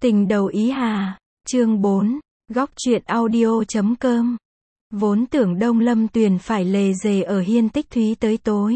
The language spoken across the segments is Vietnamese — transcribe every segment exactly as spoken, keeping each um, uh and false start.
Tình đầu ý hà, chương bốn, góc truyện audio chấm com. Vốn tưởng Đông Lâm Tuyền phải lề dề ở Hiên Tích Thúy tới tối.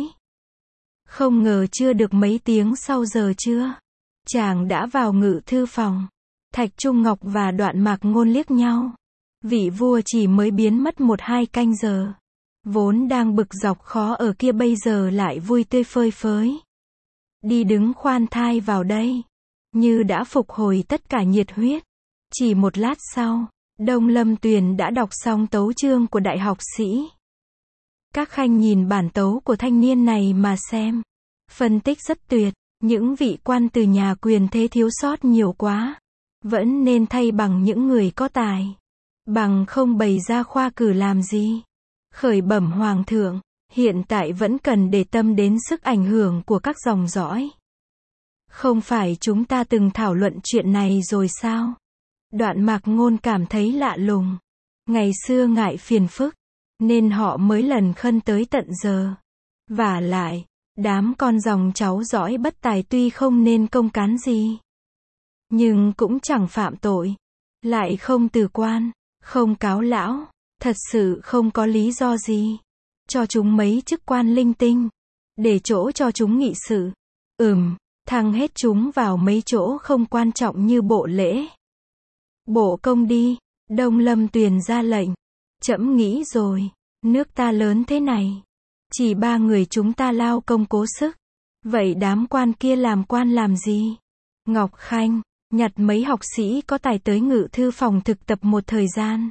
Không ngờ chưa được mấy tiếng sau giờ trưa, chàng đã vào ngự thư phòng. Thạch Trung Ngọc và Đoạn Mạc Ngôn liếc nhau. Vị vua chỉ mới biến mất một hai canh giờ. Vốn đang bực dọc khó ở kia bây giờ lại vui tươi phơi phới. Đi đứng khoan thai vào đây, như đã phục hồi tất cả nhiệt huyết. Chỉ một lát sau, Đông Lâm Tuyền đã đọc xong tấu chương của đại học sĩ. Các khanh nhìn bản tấu của thanh niên này mà xem. Phân tích rất tuyệt, những vị quan từ nhà quyền thế thiếu sót nhiều quá. Vẫn nên thay bằng những người có tài. Bằng không bày ra khoa cử làm gì. Khởi bẩm hoàng thượng, hiện tại vẫn cần để tâm đến sức ảnh hưởng của các dòng dõi. Không phải chúng ta từng thảo luận chuyện này rồi sao? Đoạn Mạc Ngôn cảm thấy lạ lùng. Ngày xưa ngại phiền phức, nên họ mới lần khân tới tận giờ. Vả lại, đám con dòng cháu dõi bất tài tuy không nên công cán gì, nhưng cũng chẳng phạm tội. Lại không từ quan, không cáo lão. Thật sự không có lý do gì. Cho chúng mấy chức quan linh tinh. Để chỗ cho chúng nghị sự. Ừm, thăng hết chúng vào mấy chỗ không quan trọng như bộ lễ. Bộ công đi. Đông Lâm Tuyền ra lệnh. Trẫm nghĩ rồi. Nước ta lớn thế này. Chỉ ba người chúng ta lao công cố sức. Vậy đám quan kia làm quan làm gì? Ngọc Khanh, nhặt mấy học sĩ có tài tới ngự thư phòng thực tập một thời gian.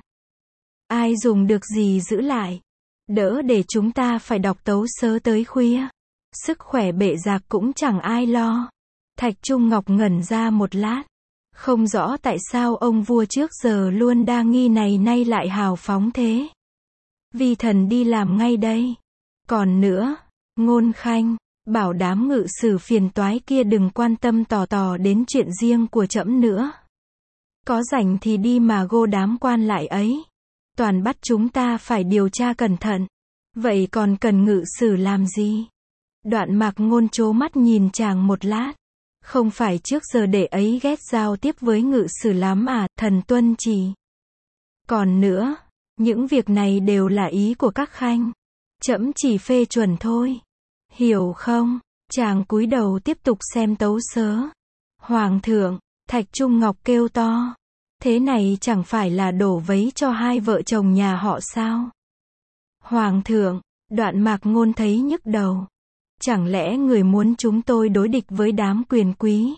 Ai dùng được gì giữ lại. Đỡ để chúng ta phải đọc tấu sớ tới khuya. Sức khỏe bệ rạc cũng chẳng ai lo. Thạch Trung Ngọc ngẩn ra một lát. Không rõ tại sao ông vua trước giờ luôn đa nghi này nay lại hào phóng thế. Vi thần đi làm ngay đây. Còn nữa, Ngôn Khanh, bảo đám ngự sử phiền toái kia đừng quan tâm tò tò đến chuyện riêng của trẫm nữa. Có rảnh thì đi mà gô đám quan lại ấy. Toàn bắt chúng ta phải điều tra cẩn thận. Vậy còn cần ngự sử làm gì? Đoạn Mạc Ngôn trố mắt nhìn chàng một lát. Không phải trước giờ để ấy ghét giao tiếp với ngự sử lắm à, thần tuân chỉ. Còn nữa, những việc này đều là ý của các khanh. Trẫm chỉ phê chuẩn thôi. Hiểu không? Chàng cúi đầu tiếp tục xem tấu sớ. Hoàng thượng, Thạch Trung Ngọc kêu to. Thế này chẳng phải là đổ vấy cho hai vợ chồng nhà họ sao? Hoàng thượng, Đoạn Mạc Ngôn thấy nhức đầu. Chẳng lẽ người muốn chúng tôi đối địch với đám quyền quý?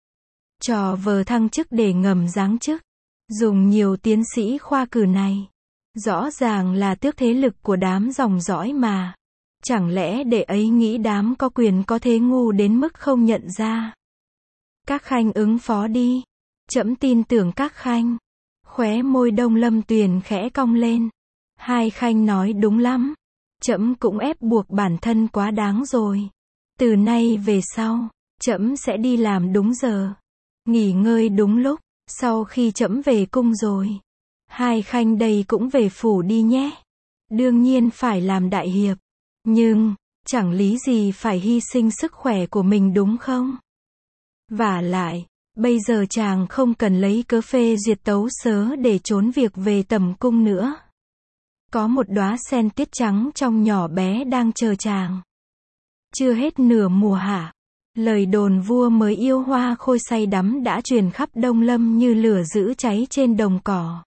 Trò vờ thăng chức để ngầm giáng chức. Dùng nhiều tiến sĩ khoa cử này. Rõ ràng là tước thế lực của đám dòng dõi mà. Chẳng lẽ để ấy nghĩ đám có quyền có thế ngu đến mức không nhận ra? Các khanh ứng phó đi. Trẫm tin tưởng các khanh. Khóe môi Đông Lâm Tuyền khẽ cong lên. Hai khanh nói đúng lắm. Trẫm cũng ép buộc bản thân quá đáng rồi. Từ nay về sau, trẫm sẽ đi làm đúng giờ. Nghỉ ngơi đúng lúc. Sau khi trẫm về cung rồi, hai khanh đây cũng về phủ đi nhé. Đương nhiên phải làm đại hiệp. Nhưng, chẳng lý gì phải hy sinh sức khỏe của mình đúng không? Vả lại, bây giờ chàng không cần lấy cớ phê duyệt tấu sớ để trốn việc về tầm cung nữa. Có một đóa sen tuyết trắng trong nhỏ bé đang chờ chàng. Chưa hết nửa mùa hạ, lời đồn vua mới yêu hoa khôi say đắm đã truyền khắp Đông Lâm như lửa giữ cháy trên đồng cỏ.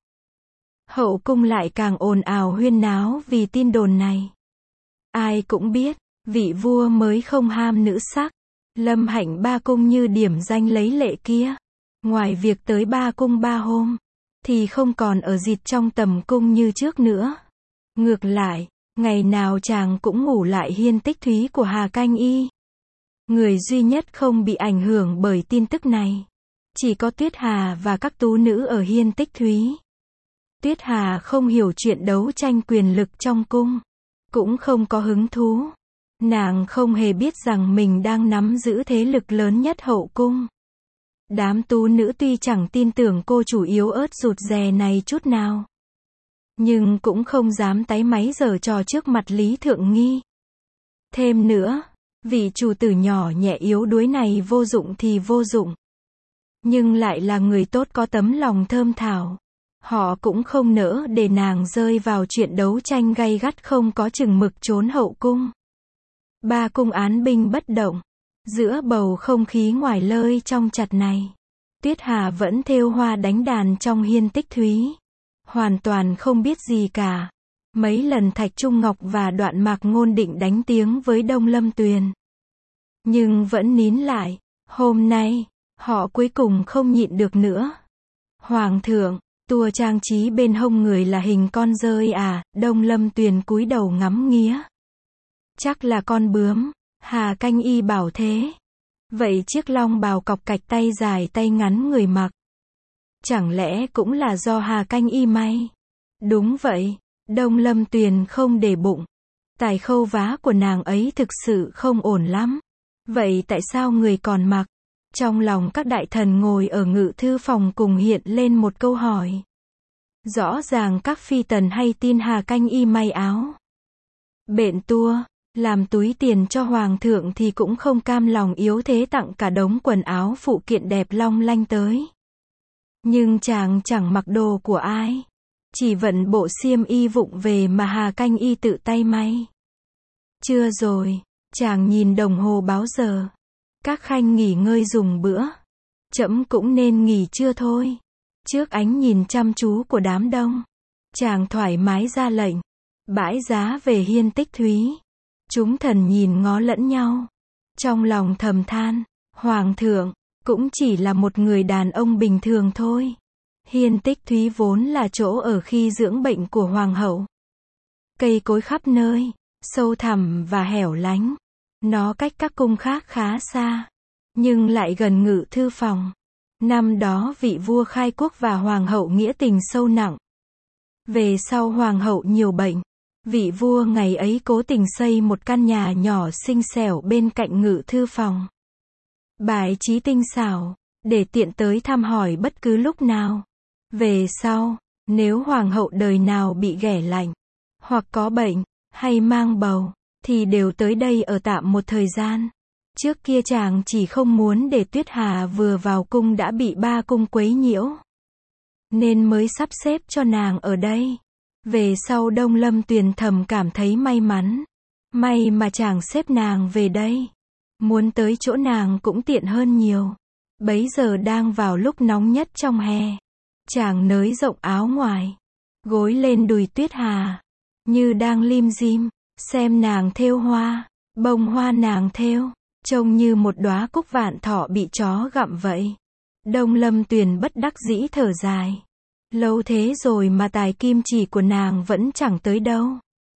Hậu cung lại càng ồn ào huyên náo vì tin đồn này. Ai cũng biết, vị vua mới không ham nữ sắc. Lâm hạnh ba cung như điểm danh lấy lệ kia. Ngoài việc tới ba cung ba hôm, thì không còn ở dịt trong tầm cung như trước nữa. Ngược lại, ngày nào chàng cũng ngủ lại Hiên Tích Thúy của Hà Canh Y. Người duy nhất không bị ảnh hưởng bởi tin tức này. Chỉ có Tuyết Hà và các tú nữ ở Hiên Tích Thúy. Tuyết Hà không hiểu chuyện đấu tranh quyền lực trong cung. Cũng không có hứng thú. Nàng không hề biết rằng mình đang nắm giữ thế lực lớn nhất hậu cung. Đám tú nữ tuy chẳng tin tưởng cô chủ yếu ớt rụt rè này chút nào, nhưng cũng không dám táy máy giở trò trước mặt Lý Thượng Nghi. Thêm nữa, vị chủ tử nhỏ nhẹ yếu đuối này vô dụng thì vô dụng. nhưng lại là người tốt có tấm lòng thơm thảo. Họ cũng không nỡ để nàng rơi vào chuyện đấu tranh gay gắt không có chừng mực trốn hậu cung. Ba cung án binh bất động. Giữa bầu không khí ngoài lơi trong chặt này, Tuyết Hà vẫn thêu hoa đánh đàn trong hiên tích thúy. Hoàn toàn không biết gì cả. Mấy lần Thạch Trung Ngọc và Đoạn Mạc Ngôn định đánh tiếng với Đông Lâm Tuyền, nhưng vẫn nín lại. Hôm nay, họ cuối cùng không nhịn được nữa. Hoàng thượng, tua trang trí bên hông người là hình con dơi à? Đông Lâm Tuyền cúi đầu ngắm nghía. Chắc là con bướm. Hà Canh Y bảo thế. Vậy chiếc long bào cọc cạch tay dài tay ngắn người mặc, chẳng lẽ cũng là do Hà Canh Y may? Đúng vậy. Đông Lâm Tuyền không để bụng. Tài khâu vá của nàng ấy thực sự không ổn lắm. Vậy tại sao người còn mặc? Trong lòng các đại thần ngồi ở ngự thư phòng cùng hiện lên một câu hỏi. Rõ ràng các phi tần hay tin Hà Canh Y may áo bện tua, làm túi tiền cho hoàng thượng thì cũng không cam lòng yếu thế tặng cả đống quần áo phụ kiện đẹp long lanh tới. Nhưng chàng chẳng mặc đồ của ai, chỉ vận bộ xiêm y vụng về mà Hà Canh Y tự tay may. Chưa rồi, chàng nhìn đồng hồ báo giờ. Các khanh nghỉ ngơi dùng bữa. Trẫm cũng nên nghỉ trưa thôi. Trước ánh nhìn chăm chú của đám đông, chàng thoải mái ra lệnh. Bãi giá về hiên tích thúy. Chúng thần nhìn ngó lẫn nhau. Trong lòng thầm than, hoàng thượng, cũng chỉ là một người đàn ông bình thường thôi. Hiên tích thúy vốn là chỗ ở khi dưỡng bệnh của hoàng hậu. Cây cối khắp nơi, sâu thẳm và hẻo lánh. Nó cách các cung khác khá xa, nhưng lại gần ngự thư phòng. Năm đó vị vua khai quốc và hoàng hậu nghĩa tình sâu nặng. Về sau hoàng hậu nhiều bệnh, vị vua ngày ấy cố tình xây một căn nhà nhỏ xinh xẻo bên cạnh ngự thư phòng. Bài trí tinh xảo, để tiện tới thăm hỏi bất cứ lúc nào. Về sau, nếu hoàng hậu đời nào bị ghẻ lạnh, hoặc có bệnh, hay mang bầu, thì đều tới đây ở tạm một thời gian. Trước kia chàng chỉ không muốn để Tuyết Hà vừa vào cung đã bị ba cung quấy nhiễu, nên mới sắp xếp cho nàng ở đây. Về sau Đông Lâm Tuyền thầm cảm thấy may mắn. May mà chàng xếp nàng về đây. Muốn tới chỗ nàng cũng tiện hơn nhiều. Bấy giờ đang vào lúc nóng nhất trong hè. Chàng nới rộng áo ngoài, gối lên đùi Tuyết Hà, như đang lim dim, xem nàng thêu hoa. Bông hoa nàng thêu, trông như một đóa cúc vạn thọ bị chó gặm vậy. Đông Lâm Tuyền bất đắc dĩ thở dài. Lâu thế rồi mà tài kim chỉ của nàng vẫn chẳng tới đâu.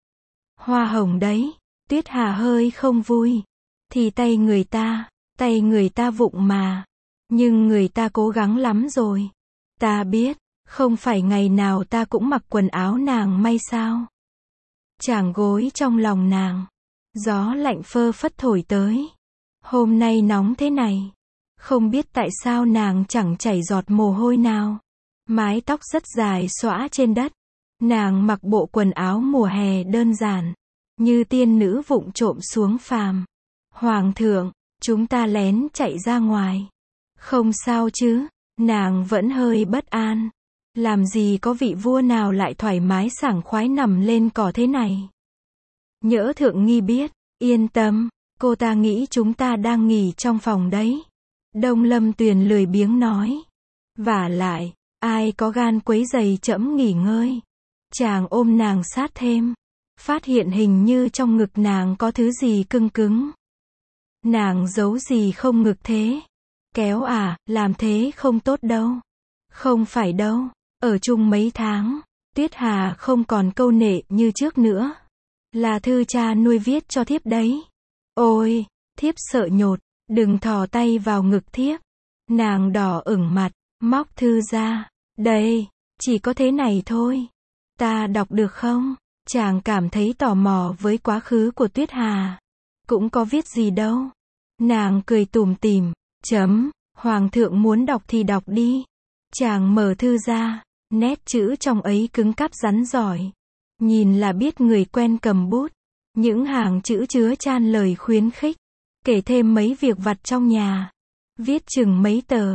Hoa hồng đấy. Tuyết Hà hơi không vui. Thì tay người ta, tay người ta vụng mà. Nhưng người ta cố gắng lắm rồi. Ta biết, không phải ngày nào ta cũng mặc quần áo nàng may sao. Chàng gối trong lòng nàng. Gió lạnh phơ phất thổi tới. Hôm nay nóng thế này. Không biết tại sao nàng chẳng chảy giọt mồ hôi nào. Mái tóc rất dài xõa trên đất. Nàng mặc bộ quần áo mùa hè đơn giản, như tiên nữ vụng trộm xuống phàm. Hoàng thượng, chúng ta lén chạy ra ngoài. Không sao chứ? Nàng vẫn hơi bất an. Làm gì có vị vua nào lại thoải mái sảng khoái nằm lên cỏ thế này? Nhỡ thượng nghi biết. Yên tâm, cô ta nghĩ chúng ta đang nghỉ trong phòng đấy. Đông Lâm Tuyền lười biếng nói. Vả lại, ai có gan quấy giày trẫm nghỉ ngơi? Chàng ôm nàng sát thêm. Phát hiện hình như trong ngực nàng có thứ gì cưng cứng. Nàng giấu gì không ngực thế? Kéo à, làm thế không tốt đâu. Không phải đâu, ở chung mấy tháng, Tuyết Hà không còn câu nệ như trước nữa. Là thư cha nuôi viết cho thiếp đấy. Ôi, thiếp sợ nhột, đừng thò tay vào ngực thiếp. Nàng đỏ ửng mặt, móc thư ra. Đây, chỉ có thế này thôi. Ta đọc được không? Chàng cảm thấy tò mò với quá khứ của Tuyết Hà. Cũng có viết gì đâu. Nàng cười tủm tỉm, chấm, hoàng thượng muốn đọc thì đọc đi. Chàng mở thư ra, nét chữ trong ấy cứng cáp rắn giỏi. Nhìn là biết người quen cầm bút. Những hàng chữ chứa chan lời khuyến khích, kể thêm mấy việc vặt trong nhà. Viết chừng mấy tờ.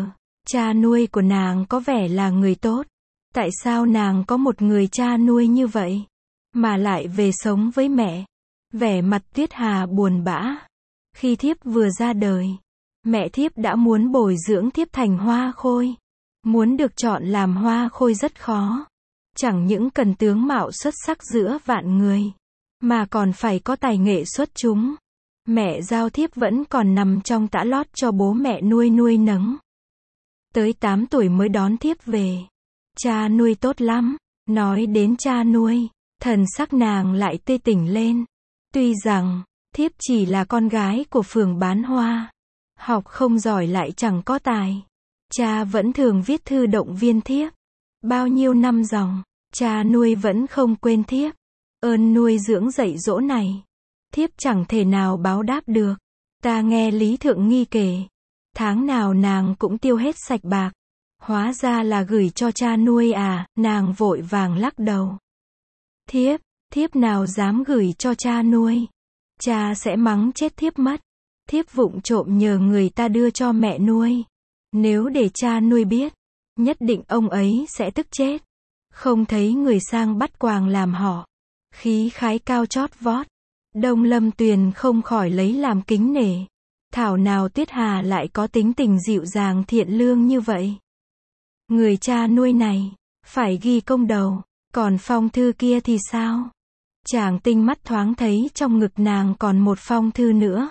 Cha nuôi của nàng có vẻ là người tốt. Tại sao nàng có một người cha nuôi như vậy, mà lại về sống với mẹ? Vẻ mặt Tuyết Hà buồn bã. Khi thiếp vừa ra đời, mẹ thiếp đã muốn bồi dưỡng thiếp thành hoa khôi. Muốn được chọn làm hoa khôi rất khó. Chẳng những cần tướng mạo xuất sắc giữa vạn người, mà còn phải có tài nghệ xuất chúng. Mẹ giao thiếp vẫn còn nằm trong tã lót cho bố mẹ nuôi nuôi nấng. Tới tám tuổi mới đón thiếp về. Cha nuôi tốt lắm. Nói đến cha nuôi, thần sắc nàng lại tươi tỉnh lên. Tuy rằng, thiếp chỉ là con gái của phường bán hoa. Học không giỏi lại chẳng có tài. Cha vẫn thường viết thư động viên thiếp. Bao nhiêu năm dòng, cha nuôi vẫn không quên thiếp. Ơn nuôi dưỡng dạy dỗ này, thiếp chẳng thể nào báo đáp được. Ta nghe Lý Thượng Nghi kể, tháng nào nàng cũng tiêu hết sạch bạc. Hóa ra là gửi cho cha nuôi à? Nàng vội vàng lắc đầu. Thiếp, thiếp nào dám gửi cho cha nuôi. Cha sẽ mắng chết thiếp mất. Thiếp vụng trộm nhờ người ta đưa cho mẹ nuôi. Nếu để cha nuôi biết, nhất định ông ấy sẽ tức chết. Không thấy người sang bắt quàng làm họ, khí khái cao chót vót. Đông Lâm Tuyền không khỏi lấy làm kính nể. Thảo nào Tuyết Hà lại có tính tình dịu dàng thiện lương như vậy. Người cha nuôi này, phải ghi công đầu. Còn phong thư kia thì sao? Chàng tinh mắt thoáng thấy trong ngực nàng còn một phong thư nữa.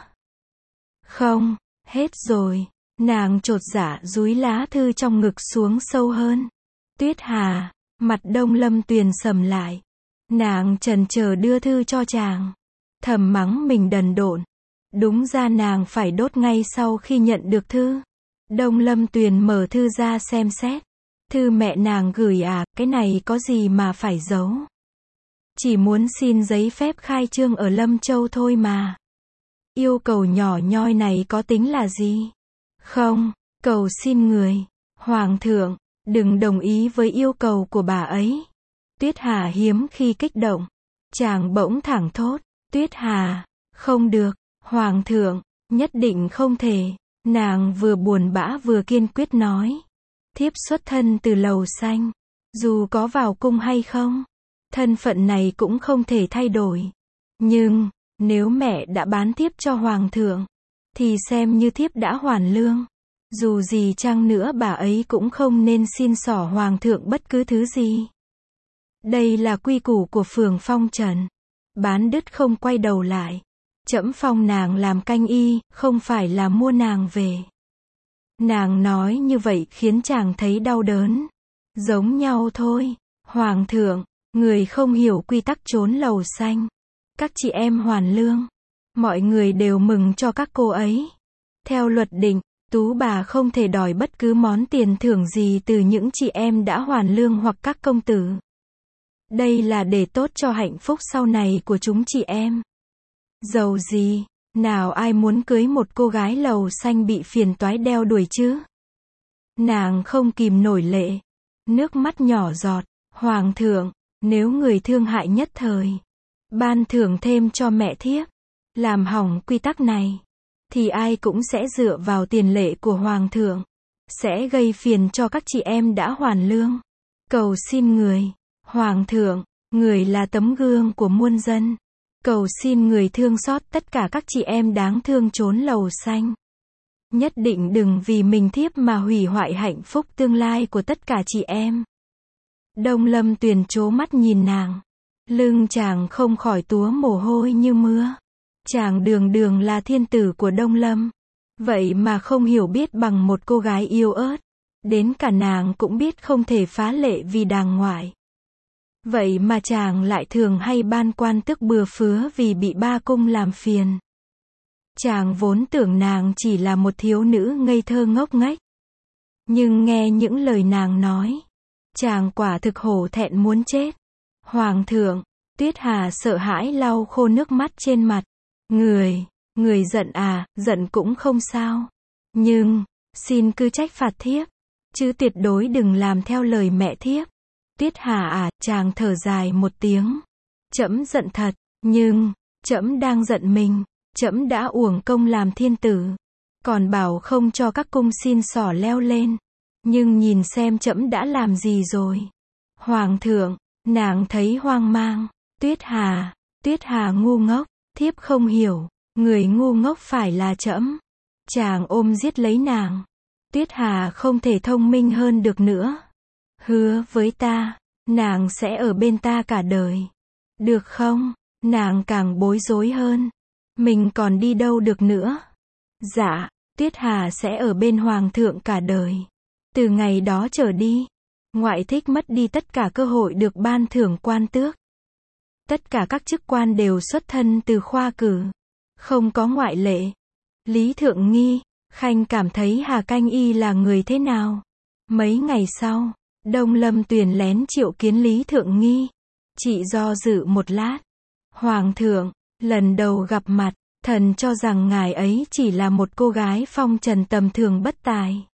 Không, hết rồi. Nàng chột dạ dúi lá thư trong ngực xuống sâu hơn. Tuyết Hà, mặt Đông Lâm Tuyền sầm lại. Nàng chần chờ đưa thư cho chàng. Thầm mắng mình đần độn. Đúng ra nàng phải đốt ngay sau khi nhận được thư. Đông Lâm Tuyền mở thư ra xem xét. Thư mẹ nàng gửi à, cái này có gì mà phải giấu. Chỉ muốn xin giấy phép khai trương ở Lâm Châu thôi mà. Yêu cầu nhỏ nhoi này có tính là gì? Không, cầu xin người. Hoàng thượng, đừng đồng ý với yêu cầu của bà ấy. Tuyết Hà hiếm khi kích động. Chàng bỗng thẳng thốt. Tuyết Hà, không được, Hoàng thượng, nhất định không thể. Nàng vừa buồn bã vừa kiên quyết nói. Thiếp xuất thân từ Lầu Xanh. Dù có vào cung hay không, thân phận này cũng không thể thay đổi. Nhưng, nếu mẹ đã bán thiếp cho Hoàng thượng, thì xem như thiếp đã hoàn lương. Dù gì chăng nữa bà ấy cũng không nên xin xỏ Hoàng thượng bất cứ thứ gì. Đây là quy củ của phường Phong Trần. Bán đứt không quay đầu lại. Trẫm phong nàng làm canh y, không phải là mua nàng về. Nàng nói như vậy khiến chàng thấy đau đớn. Giống nhau thôi. Hoàng thượng, người không hiểu quy tắc trốn Lầu Xanh. Các chị em hoàn lương. Mọi người đều mừng cho các cô ấy. Theo luật định, tú bà không thể đòi bất cứ món tiền thưởng gì từ những chị em đã hoàn lương hoặc các công tử. Đây là để tốt cho hạnh phúc sau này của chúng chị em. Dầu gì, nào ai muốn cưới một cô gái Lầu Xanh bị phiền toái đeo đuổi chứ? Nàng không kìm nổi lệ. Nước mắt nhỏ giọt. Hoàng thượng, nếu người thương hại nhất thời, ban thưởng thêm cho mẹ thiếp, làm hỏng quy tắc này, thì ai cũng sẽ dựa vào tiền lệ của Hoàng thượng, sẽ gây phiền cho các chị em đã hoàn lương. Cầu xin người, Hoàng thượng, người là tấm gương của muôn dân. Cầu xin người thương xót tất cả các chị em đáng thương trốn Lầu Xanh. Nhất định đừng vì mình thiếp mà hủy hoại hạnh phúc tương lai của tất cả chị em. Đông Lâm Tuyền trố mắt nhìn nàng. Lưng chàng không khỏi túa mồ hôi như mưa. Chàng đường đường là thiên tử của Đông Lâm. Vậy mà không hiểu biết bằng một cô gái yêu ớt. Đến cả nàng cũng biết không thể phá lệ vì đàng ngoại. Vậy mà chàng lại thường hay ban quan tước bừa phứa vì bị ba cung làm phiền. Chàng vốn tưởng nàng chỉ là một thiếu nữ ngây thơ ngốc nghếch. Nhưng nghe những lời nàng nói, chàng quả thực hổ thẹn muốn chết. Hoàng thượng, Tuyết Hà sợ hãi lau khô nước mắt trên mặt. Người, người giận à, giận cũng không sao. Nhưng, xin cứ trách phạt thiếp, chứ tuyệt đối đừng làm theo lời mẹ thiếp. Tuyết Hà à, chàng thở dài một tiếng. Trẫm giận thật, nhưng, trẫm đang giận mình. Trẫm đã uổng công làm thiên tử, còn bảo không cho các cung xin xỏ leo lên. Nhưng nhìn xem trẫm đã làm gì rồi. Hoàng thượng, nàng thấy hoang mang. Tuyết Hà, Tuyết Hà ngu ngốc, thiếp không hiểu, người ngu ngốc phải là trẫm. Chàng ôm giết lấy nàng. Tuyết Hà không thể thông minh hơn được nữa. Hứa với ta, nàng sẽ ở bên ta cả đời. Được không? Nàng càng bối rối hơn. Mình còn đi đâu được nữa? Dạ, Tuyết Hà sẽ ở bên Hoàng thượng cả đời. Từ ngày đó trở đi, ngoại thích mất đi tất cả cơ hội được ban thưởng quan tước. Tất cả các chức quan đều xuất thân từ khoa cử. Không có ngoại lệ. Lý Thượng Nghi, Khanh cảm thấy Hà Canh Y là người thế nào? Mấy ngày sau, Đông Lâm Tuyền lén triệu kiến Lý Thượng Nghi. Chị do dự một lát. Hoàng thượng, lần đầu gặp mặt, thần cho rằng ngài ấy chỉ là một cô gái phong trần tầm thường bất tài.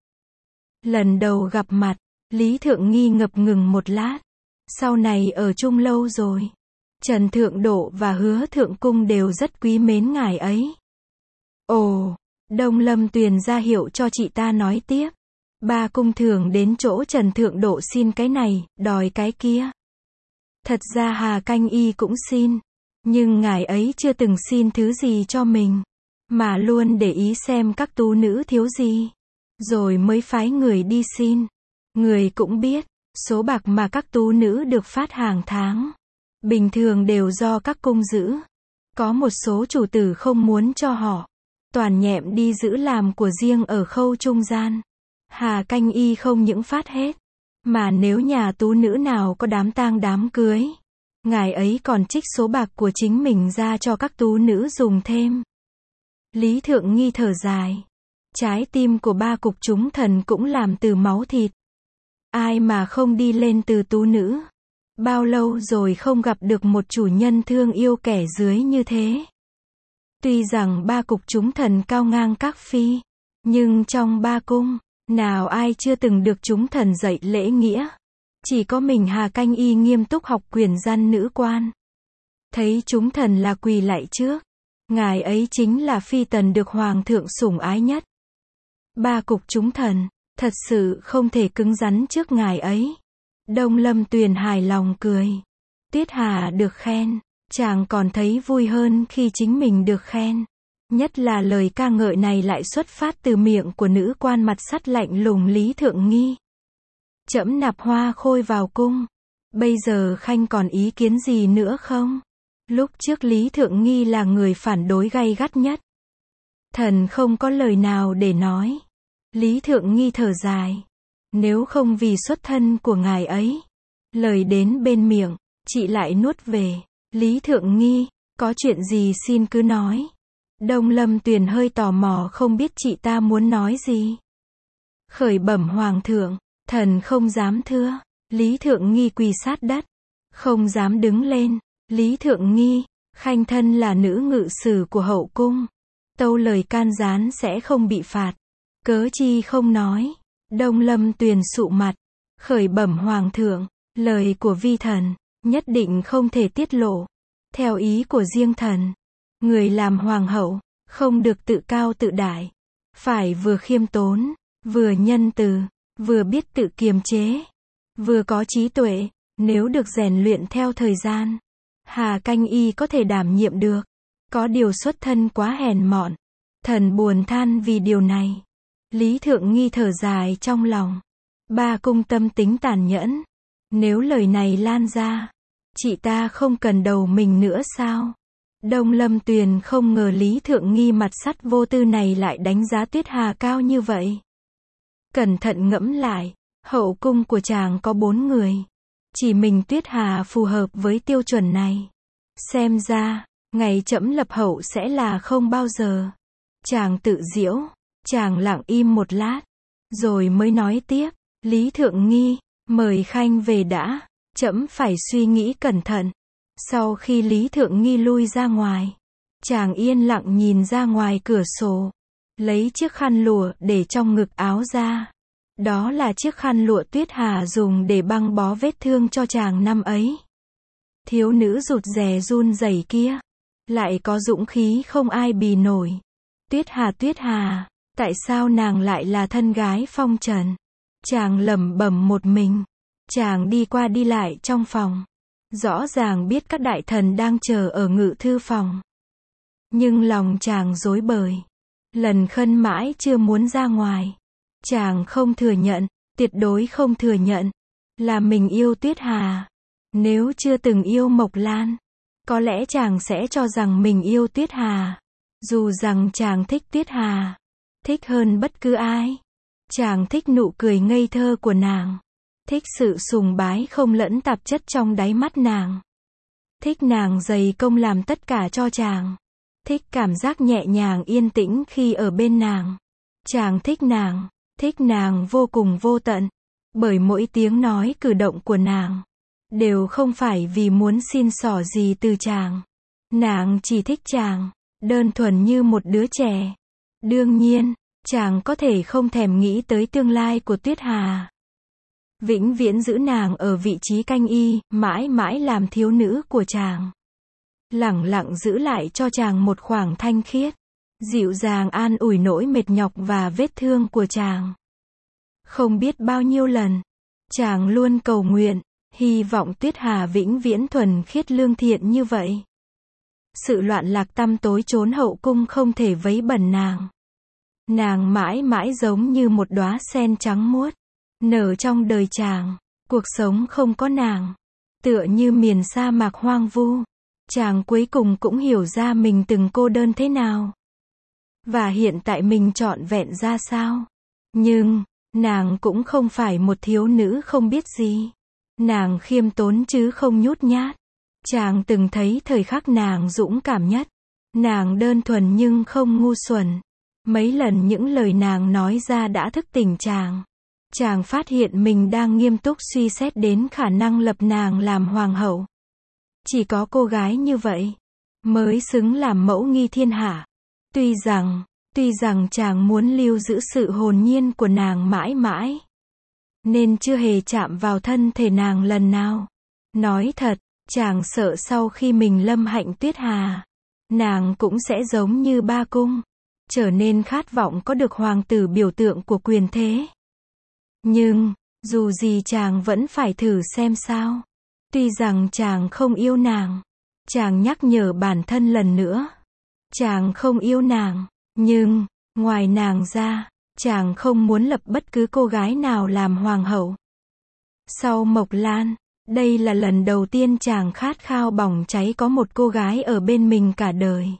Lần đầu gặp mặt, Lý Thượng Nghi ngập ngừng một lát. Sau này ở chung lâu rồi. Trần Thượng Độ và Hứa Thượng Cung đều rất quý mến ngài ấy. Ồ, Đông Lâm Tuyền ra hiệu cho chị ta nói tiếp. Ba cung thường đến chỗ Trần Thượng Độ xin cái này, đòi cái kia. Thật ra Hà Canh Y cũng xin. Nhưng ngài ấy chưa từng xin thứ gì cho mình. Mà luôn để ý xem các tú nữ thiếu gì. Rồi mới phái người đi xin. Người cũng biết, số bạc mà các tú nữ được phát hàng tháng. Bình thường đều do các cung giữ. Có một số chủ tử không muốn cho họ. Toàn nhẹm đi giữ làm của riêng ở khâu trung gian. Hà Canh Y không những phát hết. Mà nếu nhà tú nữ nào có đám tang đám cưới, ngài ấy còn trích số bạc của chính mình ra cho các tú nữ dùng thêm. Lý Thượng Nghi thở dài. Trái tim của ba cục chúng thần cũng làm từ máu thịt. Ai mà không đi lên từ tú nữ. Bao lâu rồi không gặp được một chủ nhân thương yêu kẻ dưới như thế. Tuy rằng ba cục chúng thần cao ngang các phi, nhưng trong ba cung, nào ai chưa từng được chúng thần dạy lễ nghĩa. Chỉ có mình Hà Canh Y nghiêm túc học quyền gian nữ quan. Thấy chúng thần là quỳ lạy trước. Ngài ấy chính là phi tần được hoàng thượng sủng ái nhất. Ba cục chúng thần, thật sự không thể cứng rắn trước ngài ấy. Đông Lâm Tuyền hài lòng cười. Tuyết Hà được khen, chàng còn thấy vui hơn khi chính mình được khen. Nhất là lời ca ngợi này lại xuất phát từ miệng của nữ quan mặt sắt lạnh lùng Lý Thượng Nghi. Trẫm nạp Hoa Khôi vào cung. Bây giờ Khanh còn ý kiến gì nữa không? Lúc trước Lý Thượng Nghi là người phản đối gay gắt nhất. Thần không có lời nào để nói. Lý Thượng Nghi thở dài. Nếu không vì xuất thân của ngài ấy, lời đến bên miệng, chị lại nuốt về. Lý Thượng Nghi, có chuyện gì xin cứ nói. Đông Lâm Tuyền hơi tò mò không biết chị ta muốn nói gì. Khởi bẩm hoàng thượng, thần không dám thưa. Lý Thượng Nghi quỳ sát đất. Không dám đứng lên. Lý Thượng Nghi, Khanh thân là nữ ngự sử của hậu cung. Tâu lời can gián sẽ không bị phạt. Cớ chi không nói. Đông Lâm Tuyền sụ mặt. Khởi bẩm hoàng thượng, lời của vi thần, nhất định không thể tiết lộ. Theo ý của riêng thần, người làm hoàng hậu, không được tự cao tự đại. Phải vừa khiêm tốn, vừa nhân từ, vừa biết tự kiềm chế, vừa có trí tuệ. Nếu được rèn luyện theo thời gian, Hà Canh Y có thể đảm nhiệm được. Có điều xuất thân quá hèn mọn. Thần buồn than vì điều này. Lý Thượng Nghi thở dài trong lòng. Ba cung tâm tính tàn nhẫn. Nếu lời này lan ra, chị ta không cần đầu mình nữa sao? Đông Lâm Tuyền không ngờ Lý Thượng Nghi mặt sắt vô tư này lại đánh giá Tuyết Hà cao như vậy. Cẩn thận ngẫm lại, hậu cung của chàng có bốn người. Chỉ mình Tuyết Hà phù hợp với tiêu chuẩn này. Xem ra, ngày trẫm lập hậu sẽ là không bao giờ. Chàng tự giễu, chàng lặng im một lát, rồi mới nói tiếp. Lý Thượng Nghi, mời Khanh về đã, trẫm phải suy nghĩ cẩn thận. Sau khi Lý Thượng Nghi lui ra ngoài, chàng yên lặng nhìn ra ngoài cửa sổ, lấy chiếc khăn lụa để trong ngực áo ra. Đó là chiếc khăn lụa Tuyết Hà dùng để băng bó vết thương cho chàng năm ấy. Thiếu nữ rụt rè run rẩy kia, lại có dũng khí không ai bì nổi. Tuyết Hà, Tuyết Hà, tại sao nàng lại là thân gái phong trần? Chàng lẩm bẩm một mình. Chàng đi qua đi lại trong phòng. Rõ ràng biết các đại thần đang chờ ở ngự thư phòng. Nhưng lòng chàng rối bời. Lần khân mãi chưa muốn ra ngoài. Chàng không thừa nhận, tuyệt đối không thừa nhận, là mình yêu Tuyết Hà. Nếu chưa từng yêu Mộc Lan, có lẽ chàng sẽ cho rằng mình yêu Tuyết Hà. Dù rằng chàng thích Tuyết Hà, thích hơn bất cứ ai. Chàng thích nụ cười ngây thơ của nàng. Thích sự sùng bái không lẫn tạp chất trong đáy mắt nàng. Thích nàng dày công làm tất cả cho chàng. Thích cảm giác nhẹ nhàng yên tĩnh khi ở bên nàng. Chàng thích nàng, thích nàng vô cùng vô tận. Bởi mỗi tiếng nói cử động của nàng đều không phải vì muốn xin xỏ gì từ chàng. Nàng chỉ thích chàng, đơn thuần như một đứa trẻ. Đương nhiên, chàng có thể không thèm nghĩ tới tương lai của Tuyết Hà. Vĩnh viễn giữ nàng ở vị trí canh y, mãi mãi làm thiếu nữ của chàng. Lẳng lặng giữ lại cho chàng một khoảng thanh khiết, dịu dàng an ủi nỗi mệt nhọc và vết thương của chàng. Không biết bao nhiêu lần, chàng luôn cầu nguyện, hy vọng Tuyết Hà vĩnh viễn thuần khiết lương thiện như vậy. Sự loạn lạc tăm tối trốn hậu cung không thể vấy bẩn nàng. Nàng mãi mãi giống như một đóa sen trắng muốt, nở trong đời chàng. Cuộc sống không có nàng, tựa như miền sa mạc hoang vu. Chàng cuối cùng cũng hiểu ra mình từng cô đơn thế nào. Và hiện tại mình trọn vẹn ra sao. Nhưng, nàng cũng không phải một thiếu nữ không biết gì. Nàng khiêm tốn chứ không nhút nhát. Chàng từng thấy thời khắc nàng dũng cảm nhất. Nàng đơn thuần nhưng không ngu xuẩn. Mấy lần những lời nàng nói ra đã thức tỉnh chàng. Chàng phát hiện mình đang nghiêm túc suy xét đến khả năng lập nàng làm hoàng hậu. Chỉ có cô gái như vậy mới xứng làm mẫu nghi thiên hạ. Tuy rằng, tuy rằng chàng muốn lưu giữ sự hồn nhiên của nàng mãi mãi, nên chưa hề chạm vào thân thể nàng lần nào. Nói thật, chàng sợ sau khi mình lâm hạnh Tuyết Hà, nàng cũng sẽ giống như ba cung, trở nên khát vọng có được hoàng tử biểu tượng của quyền thế. Nhưng, dù gì chàng vẫn phải thử xem sao. Tuy rằng chàng không yêu nàng, chàng nhắc nhở bản thân lần nữa. Chàng không yêu nàng, nhưng, ngoài nàng ra, chàng không muốn lập bất cứ cô gái nào làm hoàng hậu. Sau Mộc Lan, đây là lần đầu tiên chàng khát khao bỏng cháy có một cô gái ở bên mình cả đời.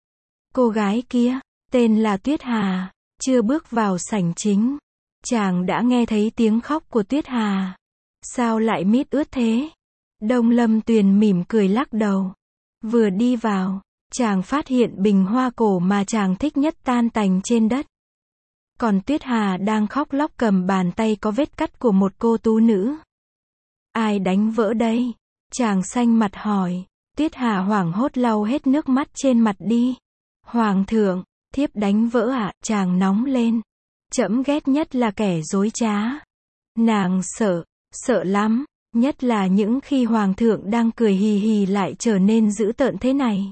Cô gái kia, tên là Tuyết Hà. Chưa bước vào sảnh chính, chàng đã nghe thấy tiếng khóc của Tuyết Hà. Sao lại mít ướt thế? Đông Lâm Tuyền mỉm cười lắc đầu. Vừa đi vào, chàng phát hiện bình hoa cổ mà chàng thích nhất tan tành trên đất. Còn Tuyết Hà đang khóc lóc cầm bàn tay có vết cắt của một cô tú nữ. Ai đánh vỡ đây? Chàng xanh mặt hỏi. Tuyết Hà hoảng hốt lau hết nước mắt trên mặt đi. Hoàng thượng, thiếp đánh vỡ ạ. À? Chàng nóng lên. Trẫm ghét nhất là kẻ dối trá. Nàng sợ, sợ lắm. Nhất là những khi hoàng thượng đang cười hì hì lại trở nên dữ tợn thế này.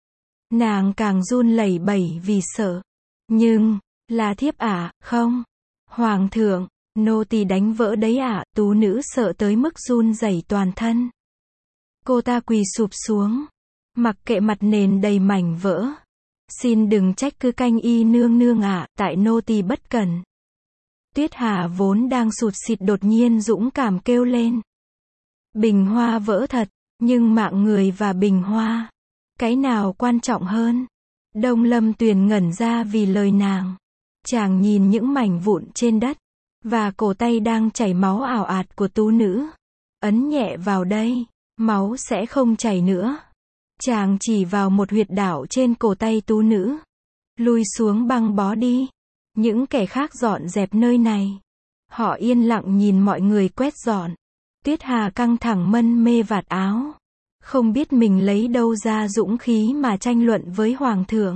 Nàng càng run lẩy bẩy vì sợ. Nhưng, là thiếp ạ, à? Không. Hoàng thượng, nô tỳ đánh vỡ đấy ạ. À? Tú nữ sợ tới mức run rẩy toàn thân. Cô ta quỳ sụp xuống, mặc kệ mặt nền đầy mảnh vỡ. Xin đừng trách cứ canh y nương nương ạ, à, tại nô tỳ bất cẩn. Tuyết Hà vốn đang sụt sịt đột nhiên dũng cảm kêu lên. Bình hoa vỡ thật, nhưng mạng người và bình hoa, cái nào quan trọng hơn? Đông Lâm Tuyền ngẩn ra vì lời nàng. Chàng nhìn những mảnh vụn trên đất, và cổ tay đang chảy máu ảo ạt của tú nữ. Ấn nhẹ vào đây, máu sẽ không chảy nữa. Chàng chỉ vào một huyệt đạo trên cổ tay tú nữ. Lui xuống băng bó đi. Những kẻ khác dọn dẹp nơi này. Họ yên lặng nhìn mọi người quét dọn. Tuyết Hà căng thẳng mân mê vạt áo. Không biết mình lấy đâu ra dũng khí mà tranh luận với hoàng thượng.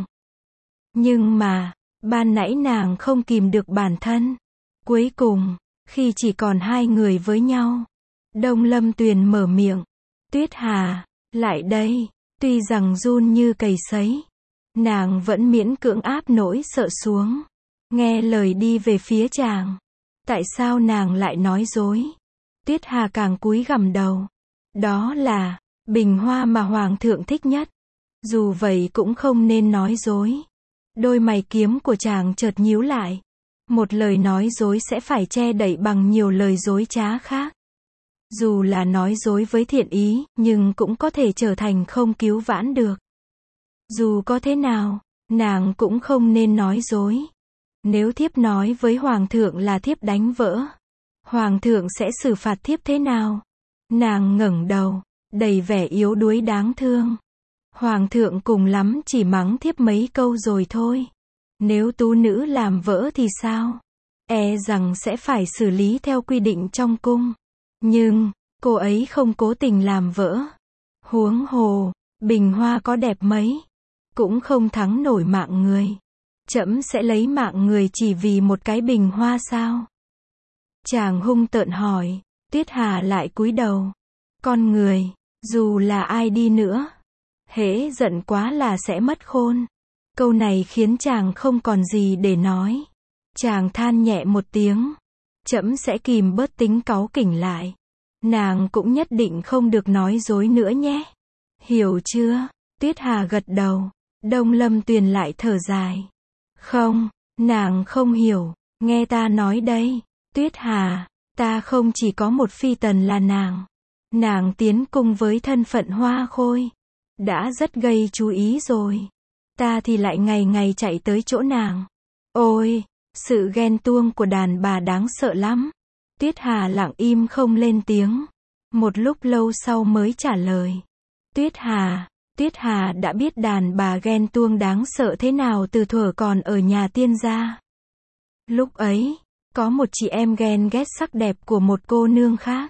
Nhưng mà, ban nãy nàng không kìm được bản thân. Cuối cùng, khi chỉ còn hai người với nhau, Đông Lâm Tuyền mở miệng. Tuyết Hà, lại đây. Tuy rằng run như cầy sấy, nàng vẫn miễn cưỡng áp nỗi sợ xuống. Nghe lời đi về phía chàng. Tại sao nàng lại nói dối? Tuyết Hà càng cúi gằm đầu. Đó là bình hoa mà hoàng thượng thích nhất. Dù vậy cũng không nên nói dối. Đôi mày kiếm của chàng chợt nhíu lại. Một lời nói dối sẽ phải che đậy bằng nhiều lời dối trá khác. Dù là nói dối với thiện ý, nhưng cũng có thể trở thành không cứu vãn được. Dù có thế nào, nàng cũng không nên nói dối. Nếu thiếp nói với hoàng thượng là thiếp đánh vỡ, hoàng thượng sẽ xử phạt thiếp thế nào? Nàng ngẩng đầu, đầy vẻ yếu đuối đáng thương. Hoàng thượng cùng lắm chỉ mắng thiếp mấy câu rồi thôi. Nếu tú nữ làm vỡ thì sao? E rằng sẽ phải xử lý theo quy định trong cung. Nhưng, cô ấy không cố tình làm vỡ. Huống hồ, bình hoa có đẹp mấy, cũng không thắng nổi mạng người. Trẫm sẽ lấy mạng người chỉ vì một cái bình hoa sao? Chàng hung tợn hỏi. Tuyết Hà lại cúi đầu. Con người, dù là ai đi nữa, hễ giận quá là sẽ mất khôn. Câu này khiến chàng không còn gì để nói. Chàng than nhẹ một tiếng. Trẫm sẽ kìm bớt tính cáu kỉnh lại. Nàng cũng nhất định không được nói dối nữa nhé. Hiểu chưa? Tuyết Hà gật đầu. Đông Lâm Tuyền lại thở dài. Không, nàng không hiểu. Nghe ta nói đây. Tuyết Hà, ta không chỉ có một phi tần là nàng. Nàng tiến cung với thân phận hoa khôi. Đã rất gây chú ý rồi. Ta thì lại ngày ngày chạy tới chỗ nàng. Ôi, sự ghen tuông của đàn bà đáng sợ lắm. Tuyết Hà lặng im không lên tiếng. Một lúc lâu sau mới trả lời. Tuyết Hà, Tuyết Hà đã biết đàn bà ghen tuông đáng sợ thế nào từ thuở còn ở nhà tiên gia. Lúc ấy, có một chị em ghen ghét sắc đẹp của một cô nương khác.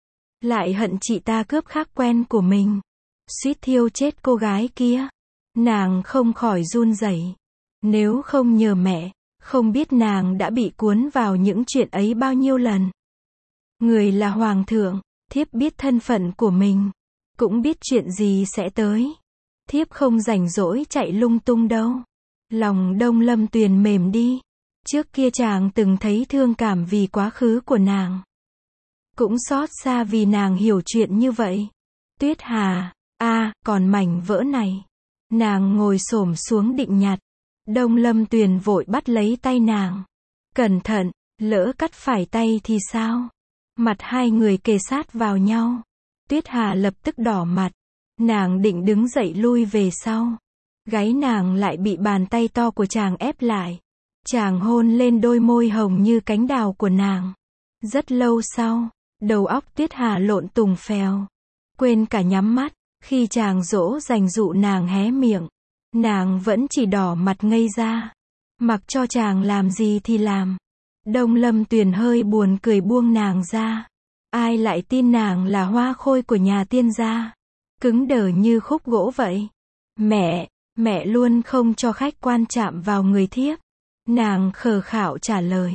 Lại hận chị ta cướp khác quen của mình. Suýt thiêu chết cô gái kia. Nàng không khỏi run rẩy. Nếu không nhờ mẹ, không biết nàng đã bị cuốn vào những chuyện ấy bao nhiêu lần. Người là hoàng thượng, thiếp biết thân phận của mình, cũng biết chuyện gì sẽ tới. Thiếp không rảnh rỗi chạy lung tung đâu. Lòng Đông Lâm Tuyền mềm đi. Trước kia chàng từng thấy thương cảm vì quá khứ của nàng. Cũng xót xa vì nàng hiểu chuyện như vậy. Tuyết Hà, a, còn mảnh vỡ này. Nàng ngồi xổm xuống định nhặt. Đông Lâm Tuyền vội bắt lấy tay nàng. Cẩn thận, lỡ cắt phải tay thì sao? Mặt hai người kề sát vào nhau. Tuyết Hà lập tức đỏ mặt. Nàng định đứng dậy lui về sau. Gáy nàng lại bị bàn tay to của chàng ép lại. Chàng hôn lên đôi môi hồng như cánh đào của nàng. Rất lâu sau, đầu óc Tuyết Hà lộn tùng phèo. Quên cả nhắm mắt. Khi chàng dỗ dành dụ nàng hé miệng, nàng vẫn chỉ đỏ mặt ngây ra. Mặc cho chàng làm gì thì làm. Đông Lâm Tuyền hơi buồn cười buông nàng ra. Ai lại tin nàng là hoa khôi của nhà tiên gia. Cứng đờ như khúc gỗ vậy. Mẹ, mẹ luôn không cho khách quan chạm vào người thiếp. Nàng khờ khạo trả lời.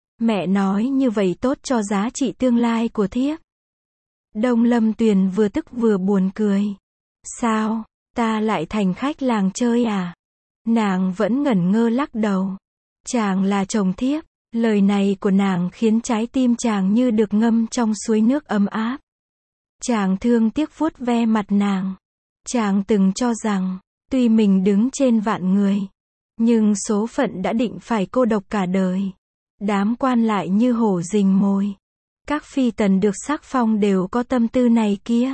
Mẹ nói như vậy tốt cho giá trị tương lai của thiếp. Đông Lâm Tuyền vừa tức vừa buồn cười. Sao, ta lại thành khách làng chơi à? Nàng vẫn ngẩn ngơ lắc đầu. Chàng là chồng thiếp. Lời này của nàng khiến trái tim chàng như được ngâm trong suối nước ấm áp. Chàng thương tiếc vuốt ve mặt nàng. Chàng từng cho rằng, tuy mình đứng trên vạn người, nhưng số phận đã định phải cô độc cả đời. Đám quan lại như hổ rình mồi. Các phi tần được sắc phong đều có tâm tư này kia.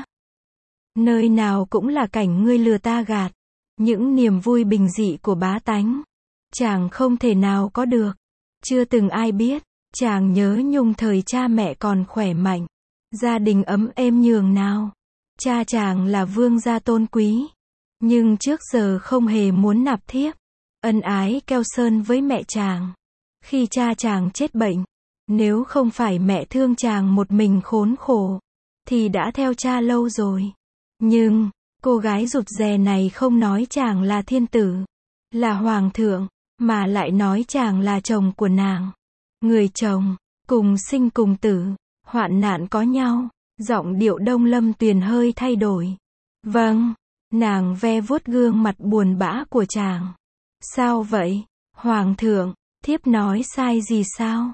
Nơi nào cũng là cảnh ngươi lừa ta gạt. Những niềm vui bình dị của bá tánh. Chàng không thể nào có được. Chưa từng ai biết. Chàng nhớ nhung thời cha mẹ còn khỏe mạnh. Gia đình ấm êm nhường nào. Cha chàng là vương gia tôn quý. Nhưng trước giờ không hề muốn nạp thiếp. Ân ái keo sơn với mẹ chàng. Khi cha chàng chết bệnh. Nếu không phải mẹ thương chàng một mình khốn khổ, thì đã theo cha lâu rồi. Nhưng, cô gái rụt rè này không nói chàng là thiên tử, là hoàng thượng, mà lại nói chàng là chồng của nàng. Người chồng, cùng sinh cùng tử, hoạn nạn có nhau. Giọng điệu Đông Lâm Tuyền hơi thay đổi. Vâng, nàng ve vuốt gương mặt buồn bã của chàng. Sao vậy, hoàng thượng, thiếp nói sai gì sao?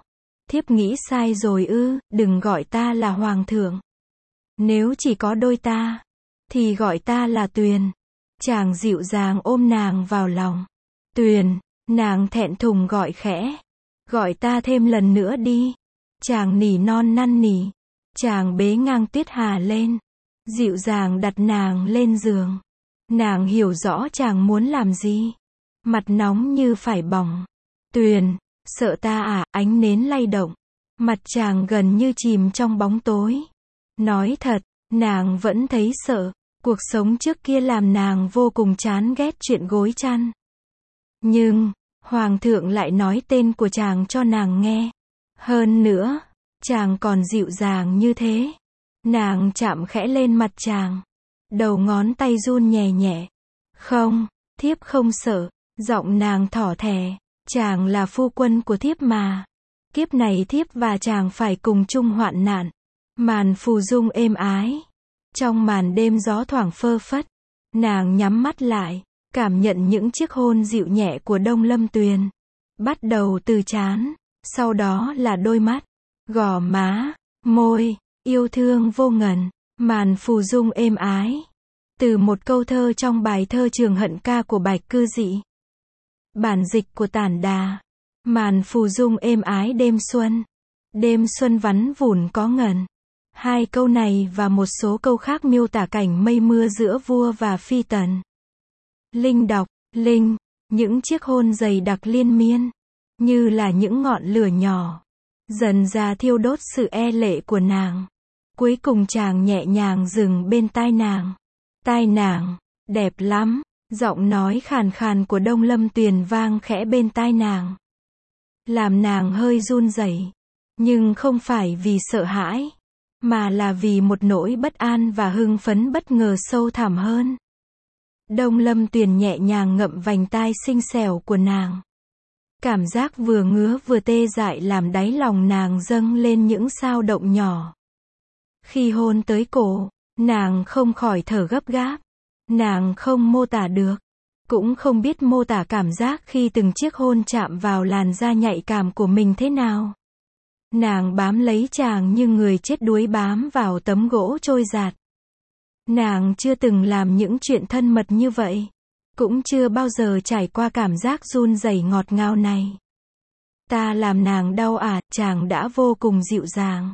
Thiếp nghĩ sai rồi ư, đừng gọi ta là hoàng thượng. Nếu chỉ có đôi ta, thì gọi ta là Tuyền. Chàng dịu dàng ôm nàng vào lòng. Tuyền, nàng thẹn thùng gọi khẽ. Gọi ta thêm lần nữa đi. Chàng nỉ non năn nỉ. Chàng bế ngang Tuyết Hà lên. Dịu dàng đặt nàng lên giường. Nàng hiểu rõ chàng muốn làm gì. Mặt nóng như phải bỏng. Tuyền, sợ ta à, ánh nến lay động. Mặt chàng gần như chìm trong bóng tối. Nói thật, nàng vẫn thấy sợ. Cuộc sống trước kia làm nàng vô cùng chán ghét chuyện gối chăn. Nhưng, hoàng thượng lại nói tên của chàng cho nàng nghe. Hơn nữa, chàng còn dịu dàng như thế. Nàng chạm khẽ lên mặt chàng. Đầu ngón tay run nhẹ nhẹ. Không, thiếp không sợ. Giọng nàng thỏ thẻ. Chàng là phu quân của thiếp mà. Kiếp này thiếp và chàng phải cùng chung hoạn nạn. Màn phù dung êm ái. Trong màn đêm gió thoảng phơ phất. Nàng nhắm mắt lại. Cảm nhận những chiếc hôn dịu nhẹ của Đông Lâm Tuyền. Bắt đầu từ trán. Sau đó là đôi mắt. Gò má. Môi. Yêu thương vô ngần. Màn phù dung êm ái. Từ một câu thơ trong bài thơ Trường Hận Ca của Bạch Cư Dị. Bản dịch của Tản Đà. Màn phù dung êm ái đêm xuân. Đêm xuân vắn vủn có ngần. Hai câu này và một số câu khác miêu tả cảnh mây mưa giữa vua và phi tần. Linh đọc, Linh, những chiếc hôn dày đặc liên miên, như là những ngọn lửa nhỏ, dần ra thiêu đốt sự e lệ của nàng. Cuối cùng chàng nhẹ nhàng dừng bên tai nàng. Tai nàng, đẹp lắm, giọng nói khàn khàn của Đông Lâm Tuyền vang khẽ bên tai nàng. Làm nàng hơi run rẩy, nhưng không phải vì sợ hãi, mà là vì một nỗi bất an và hưng phấn bất ngờ sâu thẳm hơn. Đông Lâm Tuyền nhẹ nhàng ngậm vành tai xinh xẻo của nàng. Cảm giác vừa ngứa vừa tê dại làm đáy lòng nàng dâng lên những xao động nhỏ. Khi hôn tới cổ, nàng không khỏi thở gấp gáp. Nàng không mô tả được, cũng không biết mô tả cảm giác khi từng chiếc hôn chạm vào làn da nhạy cảm của mình thế nào. Nàng bám lấy chàng như người chết đuối bám vào tấm gỗ trôi dạt. Nàng chưa từng làm những chuyện thân mật như vậy, cũng chưa bao giờ trải qua cảm giác run rẩy ngọt ngào này. Ta làm nàng đau à, chàng đã vô cùng dịu dàng.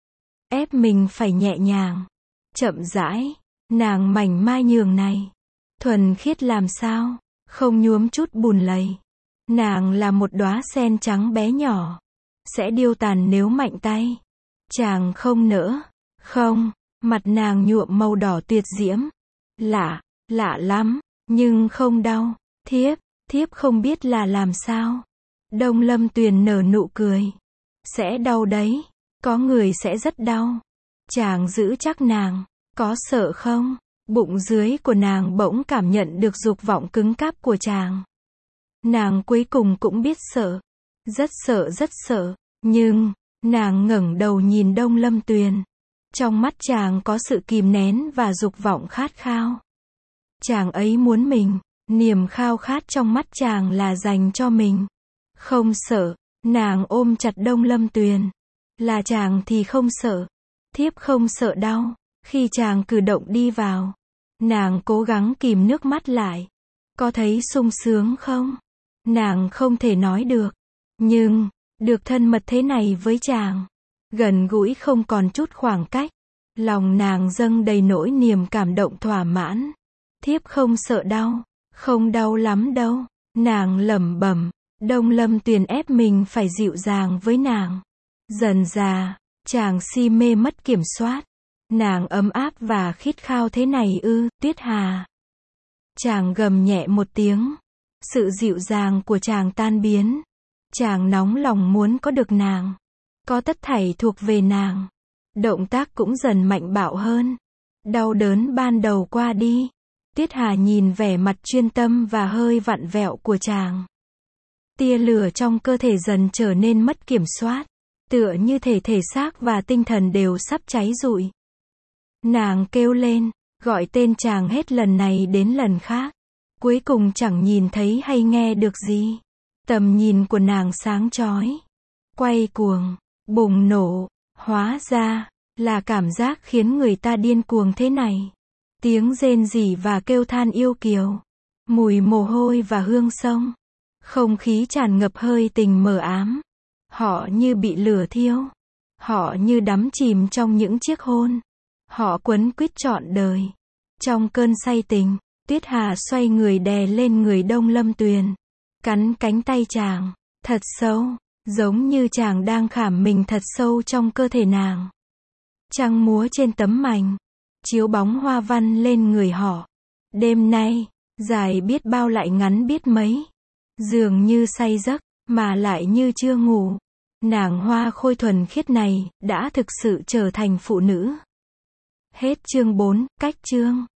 Ép mình phải nhẹ nhàng, chậm rãi, nàng mảnh mai nhường này. Thuần khiết làm sao, không nhuốm chút bùn lầy. Nàng là một đóa sen trắng bé nhỏ, sẽ điêu tàn nếu mạnh tay. Chàng không nỡ, không, mặt nàng nhuộm màu đỏ tuyệt diễm. Lạ, lạ lắm, nhưng không đau. Thiếp, thiếp không biết là làm sao. Đông Lâm Tuyền nở nụ cười. Sẽ đau đấy, có người sẽ rất đau. Chàng giữ chắc nàng, có sợ không? Bụng dưới của nàng bỗng cảm nhận được dục vọng cứng cáp của chàng. Nàng cuối cùng cũng biết sợ. Rất sợ rất sợ, nhưng, nàng ngẩng đầu nhìn Đông Lâm Tuyền. Trong mắt chàng có sự kìm nén và dục vọng khát khao. Chàng ấy muốn mình, niềm khao khát trong mắt chàng là dành cho mình. Không sợ, nàng ôm chặt Đông Lâm Tuyền. Là chàng thì không sợ. Thiếp không sợ đau. Khi chàng cử động đi vào, nàng cố gắng kìm nước mắt lại. Có thấy sung sướng không? Nàng không thể nói được. Nhưng, được thân mật thế này với chàng, gần gũi không còn chút khoảng cách. Lòng nàng dâng đầy nỗi niềm cảm động thỏa mãn. Thiếp không sợ đau, không đau lắm đâu. Nàng lẩm bẩm. Đông Lâm Tuyền ép mình phải dịu dàng với nàng. Dần dà, chàng si mê mất kiểm soát. Nàng ấm áp và khít khao thế này ư, Tuyết Hà. Chàng gầm nhẹ một tiếng. Sự dịu dàng của chàng tan biến. Chàng nóng lòng muốn có được nàng. Có tất thảy thuộc về nàng. Động tác cũng dần mạnh bạo hơn. Đau đớn ban đầu qua đi. Tuyết Hà nhìn vẻ mặt chuyên tâm và hơi vặn vẹo của chàng. Tia lửa trong cơ thể dần trở nên mất kiểm soát. Tựa như thể thể xác và tinh thần đều sắp cháy rụi. Nàng kêu lên, gọi tên chàng hết lần này đến lần khác. Cuối cùng chẳng nhìn thấy hay nghe được gì. Tầm nhìn của nàng sáng chói, quay cuồng, bùng nổ. Hóa ra, là cảm giác khiến người ta điên cuồng thế này. Tiếng rên rỉ và kêu than yêu kiều. Mùi mồ hôi và hương sông. Không khí tràn ngập hơi tình mờ ám. Họ như bị lửa thiêu. Họ như đắm chìm trong những chiếc hôn. Họ quấn quýt trọn đời. Trong cơn say tình, Tuyết Hà xoay người đè lên người Đông Lâm Tuyền. Cắn cánh tay chàng, thật sâu, giống như chàng đang khảm mình thật sâu trong cơ thể nàng. Trăng múa trên tấm mành, chiếu bóng hoa văn lên người họ. Đêm nay, dài biết bao lại ngắn biết mấy. Dường như say giấc, mà lại như chưa ngủ. Nàng hoa khôi thuần khiết này, đã thực sự trở thành phụ nữ. Hết chương bốn, cách chương.